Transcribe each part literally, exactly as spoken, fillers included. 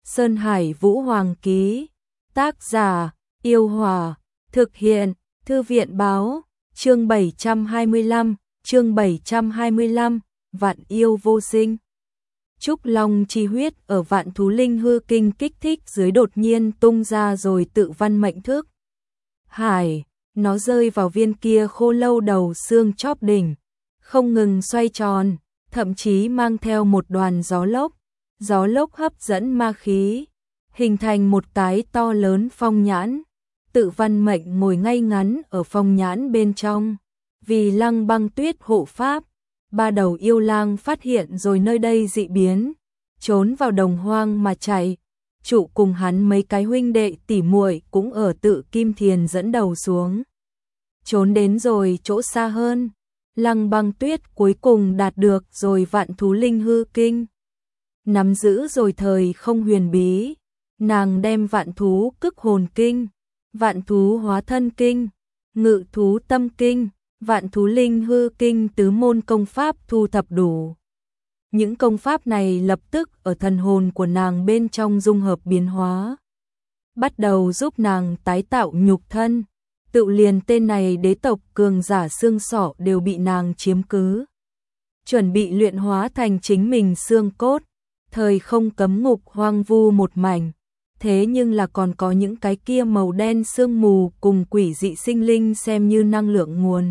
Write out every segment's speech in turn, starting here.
Sơn Hải Vũ Hoàng ký. Tác giả: Yêu Hòa. Thực hiện: Thư viện báo. Chương bảy trăm hai mươi lăm, chương bảy trăm hai mươi lăm, Vạn yêu vô sinh. Trúc Long chi huyết ở Vạn Thú Linh Hư Kinh kích thích dưới đột nhiên tung ra rồi tự văn mệnh thức. Hải, nó rơi vào viên kia khô lâu đầu xương chóp đỉnh, không ngừng xoay tròn, thậm chí mang theo một đoàn gió lốc. Gió lốc hấp dẫn ma khí, hình thành một cái to lớn phong nhãn. Tự văn mệnh ngồi ngay ngắn ở phong nhãn bên trong. Vì Lăng Băng Tuyết hộ pháp, ba đầu yêu lang phát hiện rồi nơi đây dị biến, trốn vào đồng hoang mà chạy. Trụ cùng hắn mấy cái huynh đệ tỉ muội cũng ở Tự Kim Thiền dẫn đầu xuống. Trốn đến rồi chỗ xa hơn, Lăng Băng Tuyết cuối cùng đạt được rồi Vạn Thú Linh Hư Kinh. Nắm giữ rồi thời không huyền bí, nàng đem Vạn Thú Cức Hồn Kinh, Vạn Thú Hóa Thân Kinh, Ngự Thú Tâm Kinh, Vạn Thú Linh Hư Kinh tứ môn công pháp thu thập đủ. Những công pháp này lập tức ở thần hồn của nàng bên trong dung hợp biến hóa, bắt đầu giúp nàng tái tạo nhục thân. Tự liền tên này đế tộc cường giả xương sọ đều bị nàng chiếm cứ, chuẩn bị luyện hóa thành chính mình xương cốt. Thời không cấm ngục hoang vu một mảnh, thế nhưng là còn có những cái kia màu đen sương mù cùng quỷ dị sinh linh xem như năng lượng nguồn.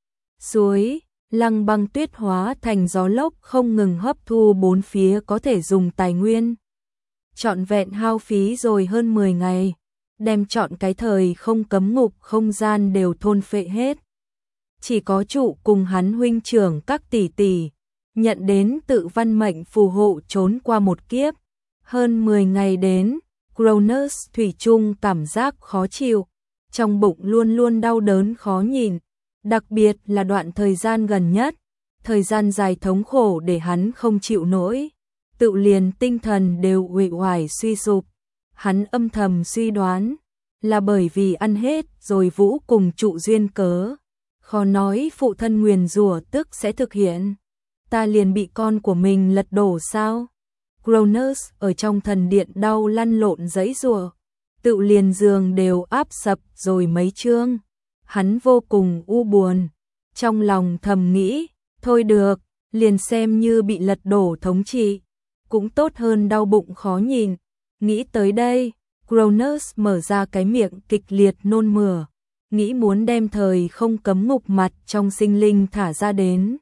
Suối, Lăng Băng Tuyết hóa thành gió lốc không ngừng hấp thu bốn phía có thể dùng tài nguyên. Trọn vẹn hao phí rồi hơn mười ngày, đem chọn cái thời không cấm ngục không gian đều thôn phệ hết. Chỉ có Trụ cùng hắn huynh trưởng các tỷ tỷ nhận đến tự văn mệnh phù hộ trốn qua một kiếp. Hơn mười ngày đến, Cronus thủy chung cảm giác khó chịu, trong bụng luôn luôn đau đớn khó nhìn, đặc biệt là đoạn thời gian gần nhất, thời gian dài thống khổ để hắn không chịu nổi, tự liền tinh thần đều uể oải suy sụp. Hắn âm thầm suy đoán là bởi vì ăn hết rồi Vũ cùng Trụ duyên cớ, khó nói phụ thân nguyền rủa tức sẽ thực hiện. Ta liền bị con của mình lật đổ sao? Cronus ở trong thần điện đau lăn lộn giãy giụa, tự liền giường đều áp sập rồi mấy chương. Hắn vô cùng u buồn, trong lòng thầm nghĩ, thôi được, liền xem như bị lật đổ thống trị, cũng tốt hơn đau bụng khó nhìn. Nghĩ tới đây, Cronus mở ra cái miệng kịch liệt nôn mửa, nghĩ muốn đem thời không cấm ngục mặt trong sinh linh thả ra đến,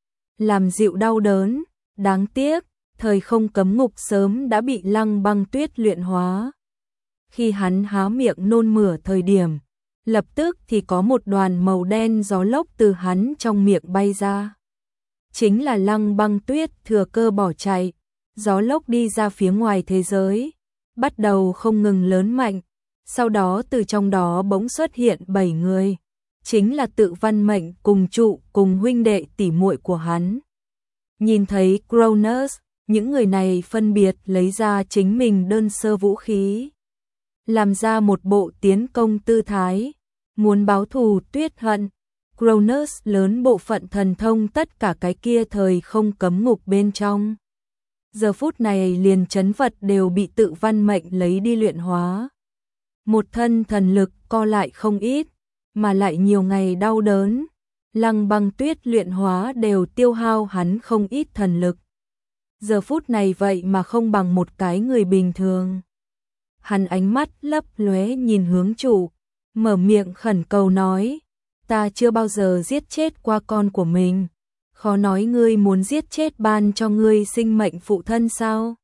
làm dịu đau đớn. Đáng tiếc, thời không cấm ngục sớm đã bị Lăng Băng Tuyết luyện hóa. Khi hắn há miệng nôn mửa thời điểm, lập tức thì có một đoàn màu đen gió lốc từ hắn trong miệng bay ra. Chính là Lăng Băng Tuyết thừa cơ bỏ chạy, gió lốc đi ra phía ngoài thế giới, bắt đầu không ngừng lớn mạnh. Sau đó từ trong đó bỗng xuất hiện bảy người, chính là tự văn mệnh cùng Trụ cùng huynh đệ tỷ muội của hắn. Nhìn thấy Cronus, những người này phân biệt lấy ra chính mình đơn sơ vũ khí, làm ra một bộ tiến công tư thái, muốn báo thù tuyết hận. Cronus lớn bộ phận thần thông tất cả cái kia thời không cấm ngục bên trong, giờ phút này liền chấn vật đều bị tự văn mệnh lấy đi luyện hóa. Một thân thần lực co lại không ít, mà lại nhiều ngày đau đớn. Lăng Băng Tuyết luyện hóa đều tiêu hao hắn không ít thần lực. Giờ phút này vậy mà không bằng một cái người bình thường. Hắn ánh mắt lấp lóe nhìn hướng Trụ, mở miệng khẩn cầu nói, ta chưa bao giờ giết chết qua con của mình, khó nói ngươi muốn giết chết ban cho ngươi sinh mệnh phụ thân sao?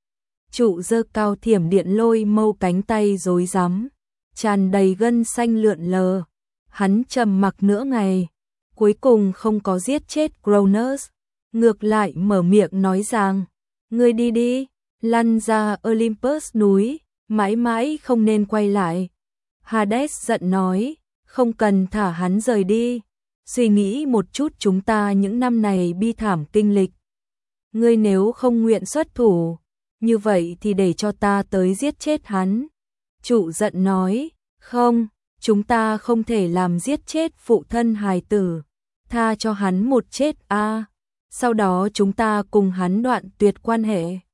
Trụ giơ cao thiểm điện lôi mâu cánh tay rối rắm, tràn đầy gân xanh lượn lờ. Hắn trầm mặc nửa ngày, cuối cùng không có giết chết Cronus, ngược lại mở miệng nói rằng, ngươi đi đi, lăn ra Olympus núi, mãi mãi không nên quay lại. Hades giận nói, không cần thả hắn rời đi, suy nghĩ một chút chúng ta những năm này bi thảm kinh lịch. Ngươi nếu không nguyện xuất thủ, như vậy thì để cho ta tới giết chết hắn. Trụ giận nói, không, chúng ta không thể làm giết chết phụ thân hài tử, tha cho hắn một chết a, sau đó chúng ta cùng hắn đoạn tuyệt quan hệ.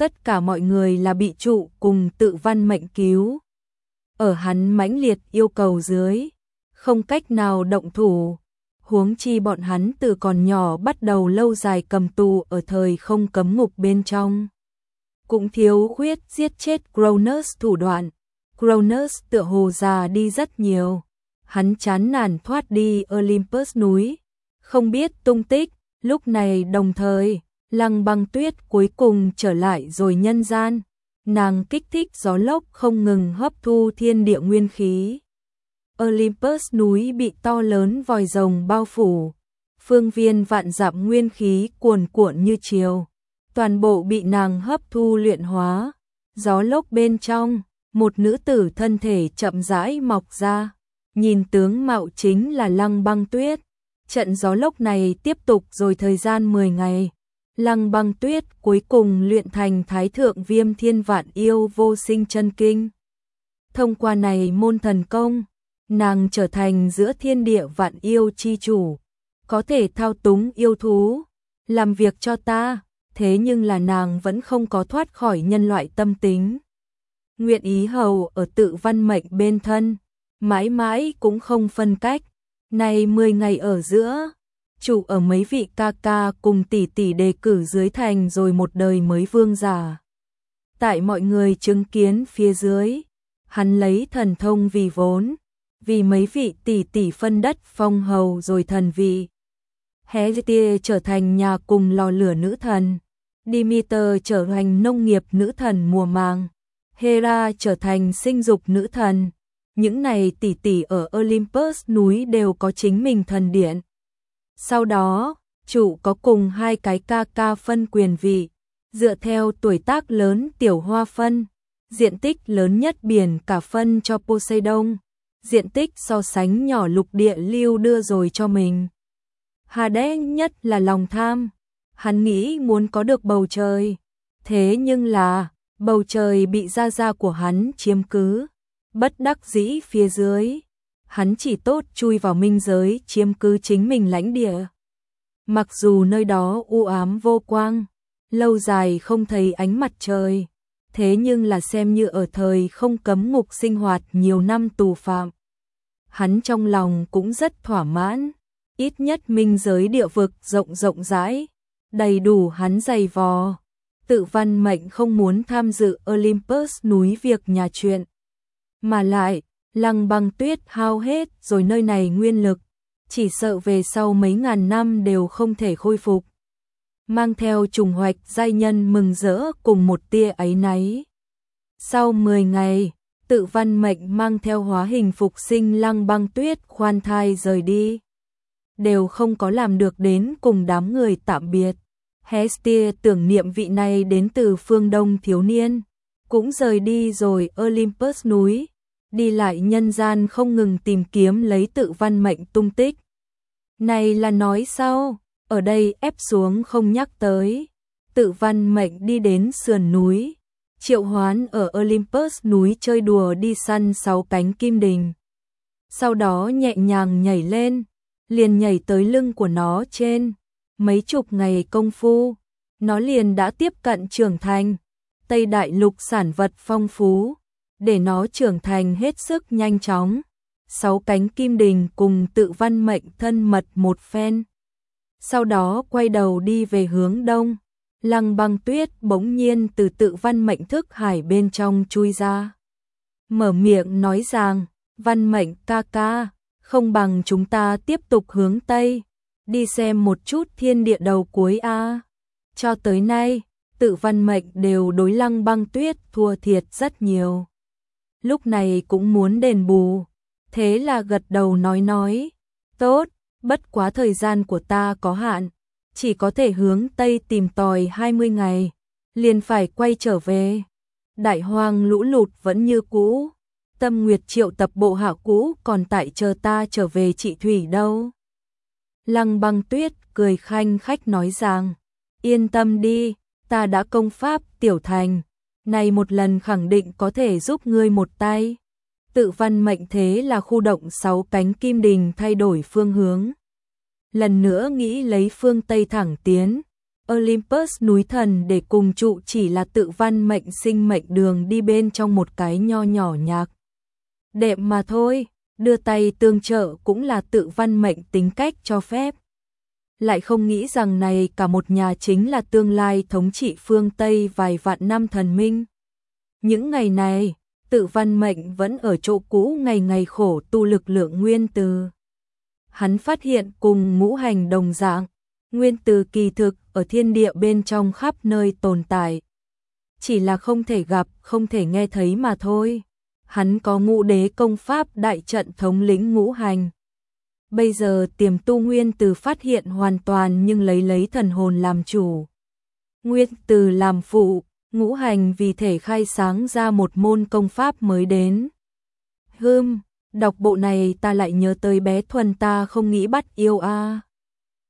tất cả mọi người là bị trụ cùng Tự Văn Mệnh cứu. Ở hắn mãnh liệt yêu cầu dưới, không cách nào động thủ, huống chi bọn hắn từ còn nhỏ bắt đầu lâu dài cầm tù ở thời không cấm ngục bên trong. Cũng thiếu khuyết giết chết Cronus thủ đoạn, Cronus tựa hồ già đi rất nhiều, hắn chán nản thoát đi Olympus núi, không biết tung tích, lúc này đồng thời, Lăng Băng Tuyết cuối cùng trở lại rồi nhân gian, nàng kích thích gió lốc không ngừng hấp thu thiên địa nguyên khí. Olympus núi bị to lớn vòi rồng bao phủ, phương viên vạn dặm nguyên khí cuồn cuộn như triều, toàn bộ bị nàng hấp thu luyện hóa. Gió lốc bên trong, một nữ tử thân thể chậm rãi mọc ra, nhìn tướng mạo chính là Lăng Băng Tuyết. Trận gió lốc này tiếp tục rồi thời gian mười ngày, Lăng Băng Tuyết cuối cùng luyện thành Thái Thượng Viêm Thiên Vạn Yêu Vô Sinh Chân Kinh. Thông qua này môn thần công, nàng trở thành giữa thiên địa vạn yêu chi chủ, có thể thao túng yêu thú, làm việc cho ta, thế nhưng là nàng vẫn không có thoát khỏi nhân loại tâm tính. Nguyện ý hầu ở Tự Văn Mệnh bên thân, mãi mãi cũng không phân cách. Này mười ngày ở giữa, chủ ở mấy vị ca ca cùng tỷ tỷ đề cử dưới thành rồi một đời mới vương giả. Tại mọi người chứng kiến phía dưới, hắn lấy thần thông vì vốn, vì mấy vị tỷ tỷ phân đất phong hầu rồi thần vị. Hestia trở thành nhà cùng lò lửa nữ thần, Demeter trở thành nông nghiệp nữ thần mùa màng, Hera trở thành sinh dục nữ thần. Những này tỷ tỷ ở Olympus núi đều có chính mình thần điện. Sau đó, chủ có cùng hai cái ca ca phân quyền vị, dựa theo tuổi tác lớn tiểu hoa phân, diện tích lớn nhất biển cả phân cho Poseidon, diện tích so sánh nhỏ lục địa lưu đưa rồi cho mình. Hades nhất là lòng tham, hắn nghĩ muốn có được bầu trời, thế nhưng là bầu trời bị gia gia của hắn chiếm cứ. Bất đắc dĩ phía dưới, hắn chỉ tốt chui vào minh giới chiếm cứ chính mình lãnh địa. Mặc dù nơi đó u ám vô quang, lâu dài không thấy ánh mặt trời, thế nhưng là xem như ở thời không cấm ngục sinh hoạt nhiều năm tù phạm. Hắn trong lòng cũng rất thỏa mãn, ít nhất minh giới địa vực rộng rộng rãi, đầy đủ hắn dày vò. Tự Văn Mệnh không muốn tham dự Olympus núi việc nhà chuyện. Mà lại, Lăng Băng Tuyết hao hết rồi nơi này nguyên lực, chỉ sợ về sau mấy ngàn năm đều không thể khôi phục. Mang theo trùng hoạch giai nhân mừng rỡ cùng một tia áy náy. Sau mười ngày, Tự Văn Mệnh mang theo hóa hình phục sinh Lăng Băng Tuyết khoan thai rời đi. Đều không có làm được đến cùng đám người tạm biệt. Hestia tưởng niệm vị này đến từ phương Đông thiếu niên, cũng rời đi rồi Olympus núi, đi lại nhân gian không ngừng tìm kiếm lấy Tự Văn Mệnh tung tích. Này là nói sao, ở đây ép xuống không nhắc tới. Tự Văn Mệnh đi đến sườn núi, triệu hoán ở Olympus núi chơi đùa đi săn sáu cánh kim đình. Sau đó nhẹ nhàng nhảy lên, liền nhảy tới lưng của nó trên. Mấy chục ngày công phu, nó liền đã tiếp cận trưởng thành. Tây Đại Lục sản vật phong phú, để nó trưởng thành hết sức nhanh chóng. Sáu cánh kim đình cùng Tự Văn Mệnh thân mật một phen. Sau đó quay đầu đi về hướng đông. Lăng Băng Tuyết bỗng nhiên từ Tự Văn Mệnh thức hải bên trong chui ra. Mở miệng nói rằng, Văn Mệnh ca ca, không bằng chúng ta tiếp tục hướng Tây, đi xem một chút thiên địa đầu cuối a. Cho tới nay, Tự Văn Mệnh đều đối Lăng Băng Tuyết thua thiệt rất nhiều. Lúc này cũng muốn đền bù, thế là gật đầu nói nói, tốt, bất quá thời gian của ta có hạn, chỉ có thể hướng Tây tìm tòi hai mươi ngày, liền phải quay trở về. Đại hoang lũ lụt vẫn như cũ, Tâm Nguyệt triệu tập bộ hạ cũ còn tại chờ ta trở về trị thủy đâu. Lăng Băng Tuyết cười khanh khách nói rằng, yên tâm đi, ta đã công pháp tiểu thành, này một lần khẳng định có thể giúp ngươi một tay. Tự Văn Mệnh thế là khu động sáu cánh kim đình thay đổi phương hướng. Lần nữa nghĩ lấy phương Tây thẳng tiến, Olympus núi thần để cùng trụ chỉ là tự văn mệnh sinh mệnh đường đi bên trong một cái nho nhỏ nhạc đệm mà thôi, đưa tay tương trợ cũng là tự văn mệnh tính cách cho phép. Lại không nghĩ rằng này cả một nhà chính là tương lai thống trị phương Tây vài vạn năm thần minh. Những ngày này, tự văn mệnh vẫn ở chỗ cũ ngày ngày khổ tu lực lượng nguyên từ. Hắn phát hiện cùng ngũ hành đồng dạng, nguyên từ kỳ thực ở thiên địa bên trong khắp nơi tồn tại. Chỉ là không thể gặp, không thể nghe thấy mà thôi. Hắn có ngũ đế công pháp đại trận thống lĩnh ngũ hành. Bây giờ tiềm tu nguyên từ phát hiện hoàn toàn nhưng lấy lấy thần hồn làm chủ. Nguyên từ làm phụ, ngũ hành vì thể khai sáng ra một môn công pháp mới đến. Hưm, đọc bộ này ta lại nhớ tới bé Thuần ta không nghĩ bắt yêu a. À.